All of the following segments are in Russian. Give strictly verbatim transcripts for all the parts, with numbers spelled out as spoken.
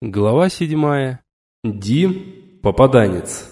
Глава седьмая. Дим, попаданец.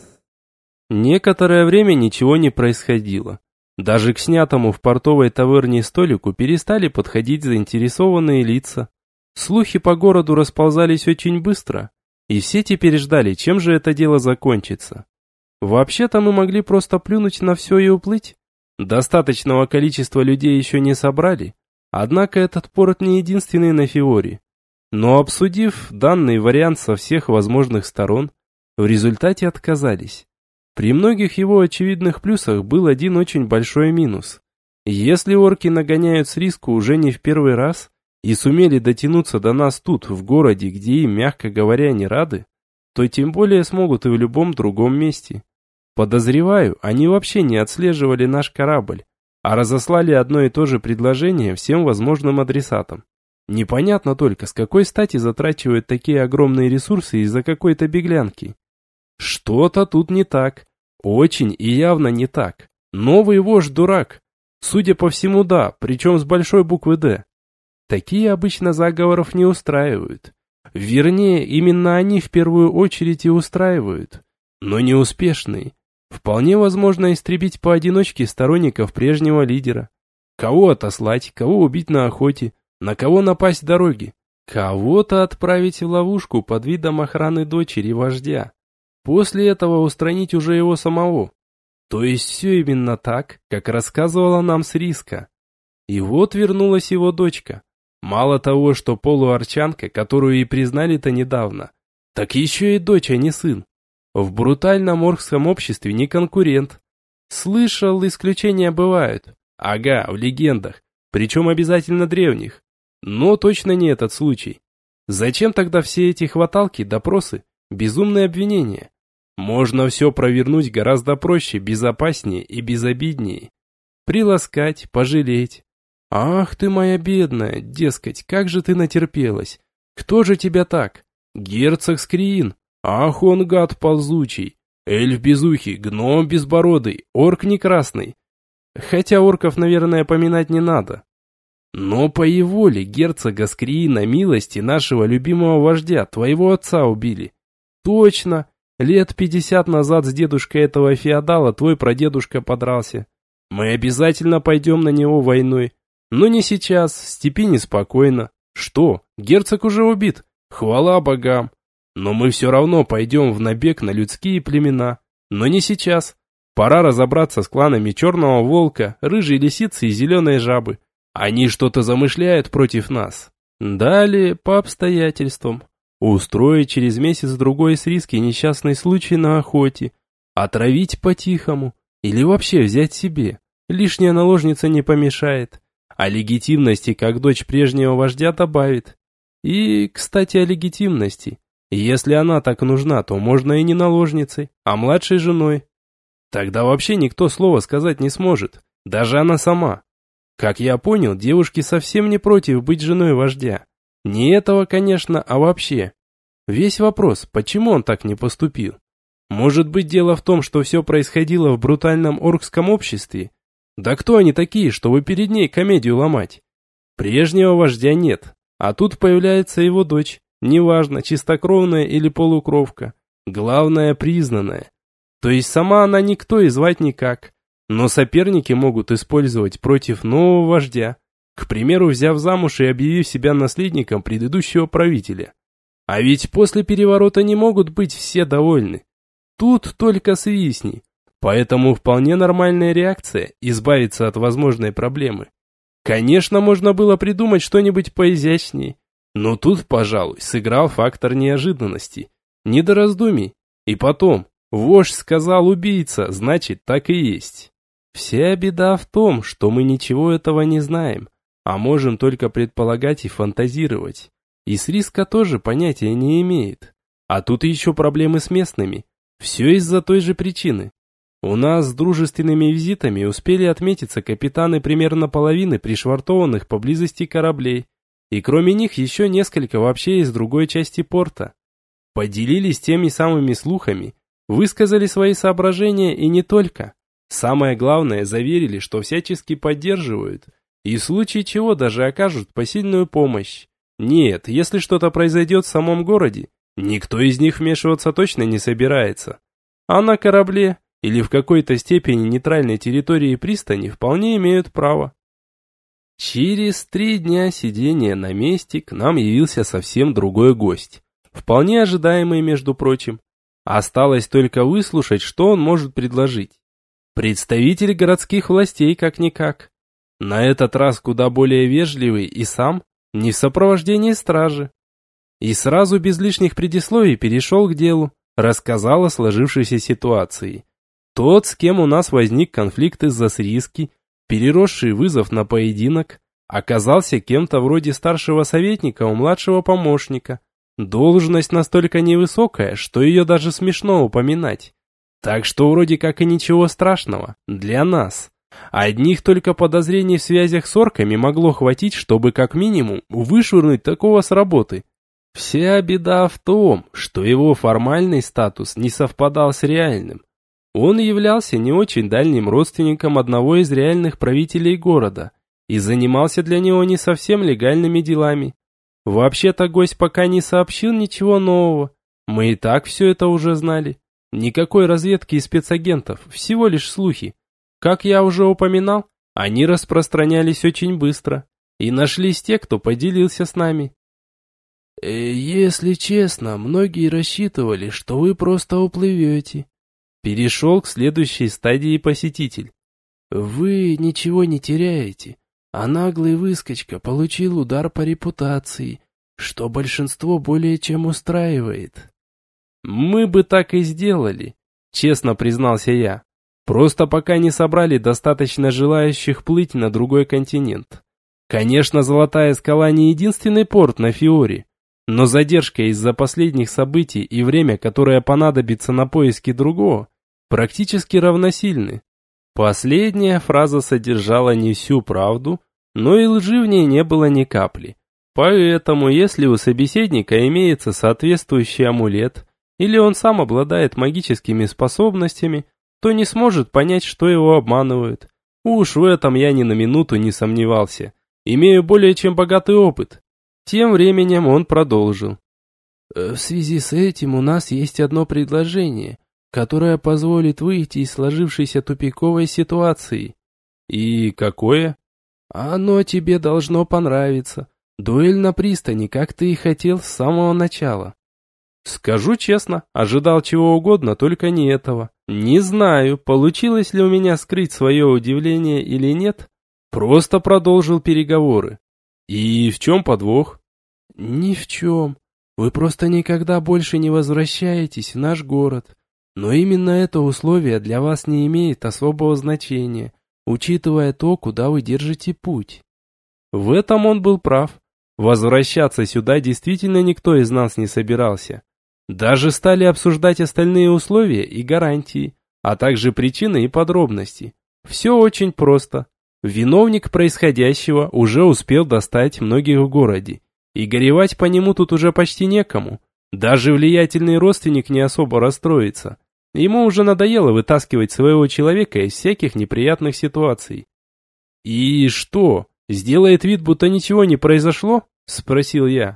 Некоторое время ничего не происходило. Даже к снятому в портовой таверне столику перестали подходить заинтересованные лица. Слухи по городу расползались очень быстро, и все теперь ждали, чем же это дело закончится. Вообще-то мы могли просто плюнуть на все и уплыть. Достаточного количества людей еще не собрали, однако этот порт не единственный на Фиоре. Но обсудив данный вариант со всех возможных сторон, в результате отказались. При многих его очевидных плюсах был один очень большой минус. Если орки нагоняют с риску уже не в первый раз и сумели дотянуться до нас тут, в городе, где им, мягко говоря, не рады, то тем более смогут и в любом другом месте. Подозреваю, они вообще не отслеживали наш корабль, а разослали одно и то же предложение всем возможным адресатам. Непонятно только, с какой стати затрачивают такие огромные ресурсы из-за какой-то беглянки. Что-то тут не так. Очень и явно не так. Новый вождь дурак. Судя по всему, да, причем с большой буквы «Д». Такие обычно заговоров не устраивают. Вернее, именно они в первую очередь и устраивают. Но неуспешные. Вполне возможно истребить поодиночке сторонников прежнего лидера. Кого отослать, кого убить на охоте. На кого напасть с дороги? Кого-то отправить в ловушку под видом охраны дочери вождя. После этого устранить уже его самого. То есть все именно так, как рассказывала нам Сриска. И вот вернулась его дочка. Мало того, что полуарчанка, которую и признали-то недавно, так еще и дочь, а не сын. В брутальном оркском обществе не конкурент. Слышал, исключения бывают. Ага, в легендах, причем обязательно древних. Но точно не этот случай. Зачем тогда все эти хваталки, допросы, безумные обвинения? Можно все провернуть гораздо проще, безопаснее и безобиднее. Приласкать, пожалеть. Ах ты моя бедная, дескать, как же ты натерпелась. Кто же тебя так? Герцог Скриин. Ах он гад ползучий. Эльф безухий, гном безбородый, орк не красный. Хотя орков, наверное, поминать не надо. Но по его ли герцога Скриина милости нашего любимого вождя, твоего отца убили? Точно, лет пятьдесят назад с дедушкой этого феодала твой прадедушка подрался. Мы обязательно пойдем на него войной. Но не сейчас, в степи неспокойно. Что, герцог уже убит? Хвала богам. Но мы все равно пойдем в набег на людские племена. Но не сейчас. Пора разобраться с кланами Черного Волка, Рыжей Лисицы и Зеленой Жабы. Они что-то замышляют против нас. Далее, по обстоятельствам. Устроить через месяц-другой с риски несчастный случай на охоте. Отравить по-тихому. Или вообще взять себе. Лишняя наложница не помешает. А легитимности, как дочь прежнего вождя, добавит. И, кстати, о легитимности. Если она так нужна, то можно и не наложницей, а младшей женой. Тогда вообще никто слова сказать не сможет. Даже она сама. Как я понял, девушки совсем не против быть женой вождя. Не этого, конечно, а вообще. Весь вопрос, почему он так не поступил? Может быть, дело в том, что все происходило в брутальном оркском обществе? Да кто они такие, чтобы перед ней комедию ломать? Прежнего вождя нет, а тут появляется его дочь. Неважно, чистокровная или полукровка. Главное, признанная. То есть сама она никто и звать никак. Но соперники могут использовать против нового вождя, к примеру, взяв замуж и объявив себя наследником предыдущего правителя. А ведь после переворота не могут быть все довольны. Тут только свистни. Поэтому вполне нормальная реакция – избавиться от возможной проблемы. Конечно, можно было придумать что-нибудь поизящнее, но тут, пожалуй, сыграл фактор неожиданности. Не до раздумий. И потом, вождь сказал убийца, значит так и есть. Вся беда в том, что мы ничего этого не знаем, а можем только предполагать и фантазировать. И с риска тоже понятия не имеет. А тут еще проблемы с местными. Все из-за той же причины. У нас с дружественными визитами успели отметиться капитаны примерно половины пришвартованных поблизости кораблей. И кроме них еще несколько вообще из другой части порта. Поделились теми самыми слухами, высказали свои соображения и не только. Самое главное, заверили, что всячески поддерживают, и в случае чего даже окажут посильную помощь. Нет, если что-то произойдет в самом городе, Никто из них вмешиваться точно не собирается. А на корабле или в какой-то степени нейтральной территории пристани вполне имеют право. Через три дня сидения на месте к нам явился совсем другой гость. Вполне ожидаемый, между прочим. Осталось только выслушать, что он может предложить. Представитель городских властей как-никак. На этот раз куда более вежливый и сам, не в сопровождении стражи. И сразу без лишних предисловий перешел к делу, рассказал о сложившейся ситуации. Тот, с кем у нас возник конфликт из-за сриски, переросший вызов на поединок, оказался кем-то вроде старшего советника у младшего помощника. Должность настолько невысокая, что ее даже смешно упоминать. Так что вроде как и ничего страшного, для нас. Одних только подозрений в связях с орками могло хватить, чтобы как минимум вышвырнуть такого с работы. Вся беда в том, что его формальный статус не совпадал с реальным. Он являлся не очень дальним родственником одного из реальных правителей города и занимался для него не совсем легальными делами. Вообще-то гость пока не сообщил ничего нового. Мы и так все это уже знали. Никакой разведки и спецагентов, всего лишь слухи. Как я уже упоминал, они распространялись очень быстро. И нашлись те, кто поделился с нами. «Если честно, многие рассчитывали, что вы просто уплывете». Перешел к следующей стадии посетитель. «Вы ничего не теряете, а наглый выскочка получил удар по репутации, что большинство более чем устраивает». «Мы бы так и сделали», честно признался я. «Просто пока не собрали достаточно желающих плыть на другой континент. Конечно, Золотая скала не единственный порт на Фиоре, но задержка из-за последних событий и время, которое понадобится на поиски другого, практически равносильны». Последняя фраза содержала не всю правду, но и лжи в ней не было ни капли. Поэтому, если у собеседника имеется соответствующий амулет, или он сам обладает магическими способностями, то не сможет понять, что его обманывают. Уж в этом я ни на минуту не сомневался. Имею более чем богатый опыт. Тем временем он продолжил. В связи с этим у нас есть одно предложение, которое позволит выйти из сложившейся тупиковой ситуации. И какое? Оно тебе должно понравиться. Дуэль на пристани, как ты и хотел с самого начала. Скажу честно, ожидал чего угодно, только не этого. Не знаю, получилось ли у меня скрыть свое удивление или нет. Просто продолжил переговоры. И в чем подвох? Ни в чем. Вы просто никогда больше не возвращаетесь в наш город. Но именно это условие для вас не имеет особого значения, учитывая то, куда вы держите путь. В этом он был прав. Возвращаться сюда действительно никто из нас не собирался. Даже стали обсуждать остальные условия и гарантии, а также причины и подробности. Все очень просто. Виновник происходящего уже успел достать многих в городе, и горевать по нему тут уже почти некому. Даже влиятельный родственник не особо расстроится. Ему уже надоело вытаскивать своего человека из всяких неприятных ситуаций. «И что, сделает вид, будто ничего не произошло?» – спросил я.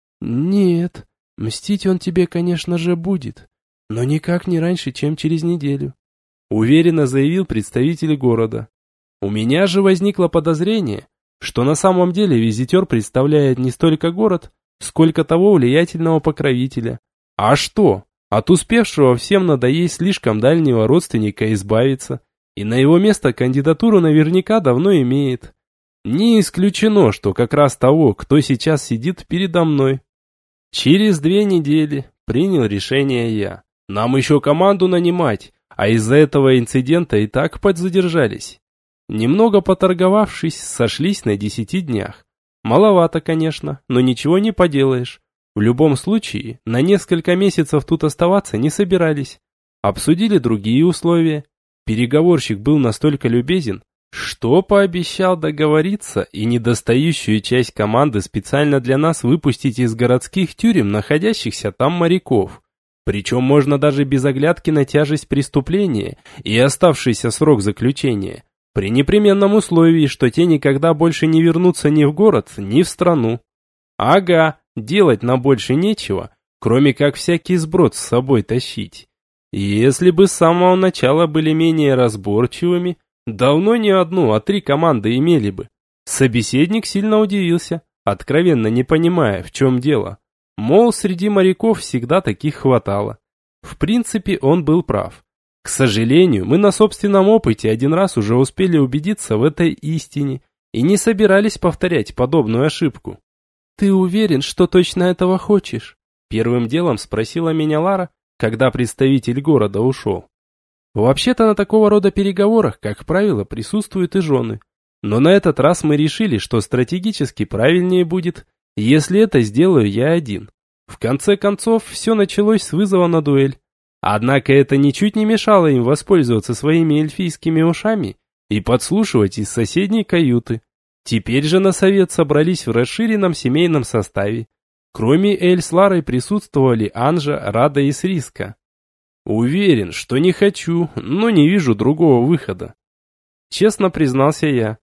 «Нет, мстить он тебе, конечно же, будет, но никак не раньше, чем через неделю», – уверенно заявил представитель города. У меня же возникло подозрение, что на самом деле визитер представляет не столько город, сколько того влиятельного покровителя. А что? От успевшего всем надоесть слишком дальнего родственника избавиться, и на его место кандидатуру наверняка давно имеет. Не исключено, что как раз того, кто сейчас сидит передо мной. Через две недели принял решение я. Нам еще команду нанимать, а из-за этого инцидента и так подзадержались. Немного поторговавшись, сошлись на десяти днях. Маловато, конечно, но ничего не поделаешь. В любом случае, на несколько месяцев тут оставаться не собирались. Обсудили другие условия. Переговорщик был настолько любезен, что пообещал договориться и недостающую часть команды специально для нас выпустить из городских тюрем, находящихся там моряков. Причем можно даже без оглядки на тяжесть преступления и оставшийся срок заключения, при непременном условии, что те никогда больше не вернутся ни в город, ни в страну. Ага. Делать нам больше нечего, кроме как всякий сброд с собой тащить. Если бы с самого начала были менее разборчивыми, давно не одну, а три команды имели бы. Собеседник сильно удивился, откровенно не понимая, в чем дело. Мол, среди моряков всегда таких хватало. В принципе, он был прав. К сожалению, мы на собственном опыте один раз уже успели убедиться в этой истине и не собирались повторять подобную ошибку. «Ты уверен, что точно этого хочешь?» Первым делом спросила меня Лара, когда представитель города ушел. Вообще-то на такого рода переговорах, как правило, присутствуют и жены. Но на этот раз мы решили, что стратегически правильнее будет, если это сделаю я один. В конце концов, все началось с вызова на дуэль. Однако это ничуть не мешало им воспользоваться своими эльфийскими ушами и подслушивать из соседней каюты. Теперь же на совет собрались в расширенном семейном составе. Кроме Эль с Ларой присутствовали Анжа, Рада и Сриска. Уверен, что не хочу, но не вижу другого выхода. Честно признался я.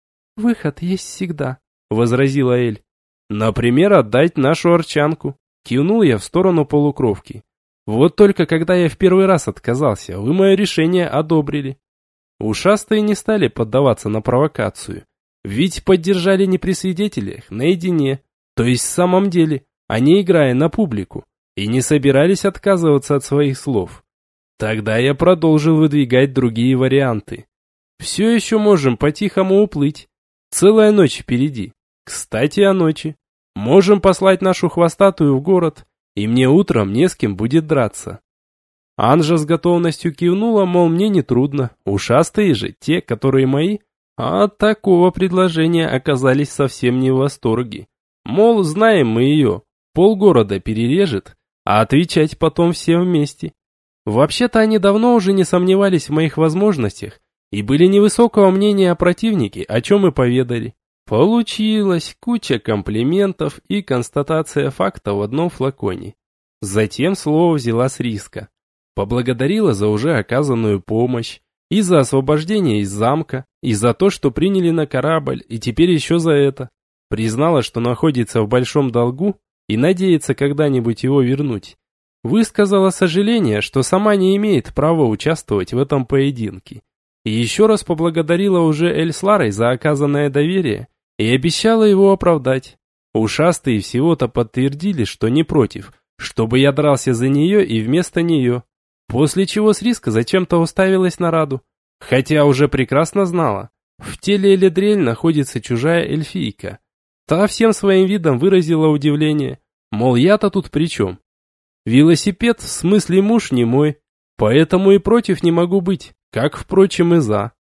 «Выход есть всегда», — возразила Эль. «Например, отдать нашу арчанку», — кивнул я в сторону полукровки. «Вот только когда я в первый раз отказался, вы мое решение одобрили». Ушастые не стали поддаваться на провокацию, ведь поддержали не при свидетелях, наедине, то есть в самом деле, а не играя на публику, и не собирались отказываться от своих слов. Тогда я продолжил выдвигать другие варианты. Все еще можем по-тихому уплыть. Целая ночь впереди. Кстати, о ночи. Можем послать нашу хвостатую в город, и мне утром не с кем будет драться. Анжа с готовностью кивнула, мол, мне не трудно. Ушастые же, те, которые мои, а от такого предложения оказались совсем не в восторге. Мол, знаем мы ее, полгорода перережет, а отвечать потом все вместе. Вообще-то они давно уже не сомневались в моих возможностях и были невысокого мнения о противнике, о чем и поведали. Получилась куча комплиментов и констатация факта в одном флаконе. Затем слово взяла Сриска. Поблагодарила за уже оказанную помощь, и за освобождение из замка, и за то, что приняли на корабль, и теперь еще за это. Признала, что находится в большом долгу и надеется когда-нибудь его вернуть. Высказала сожаление, что сама не имеет права участвовать в этом поединке. И еще раз поблагодарила уже Эль с Ларой за оказанное доверие и обещала его оправдать. Ушастые всего-то подтвердили, что не против, чтобы я дрался за нее и вместо нее. После чего Сриска зачем-то уставилась на Раду, хотя уже прекрасно знала, в теле Эледрель находится чужая эльфийка. Та всем своим видом выразила удивление, мол, я-то тут при чем? Велосипед, в смысле муж не мой, поэтому и против не могу быть, как, впрочем, и за.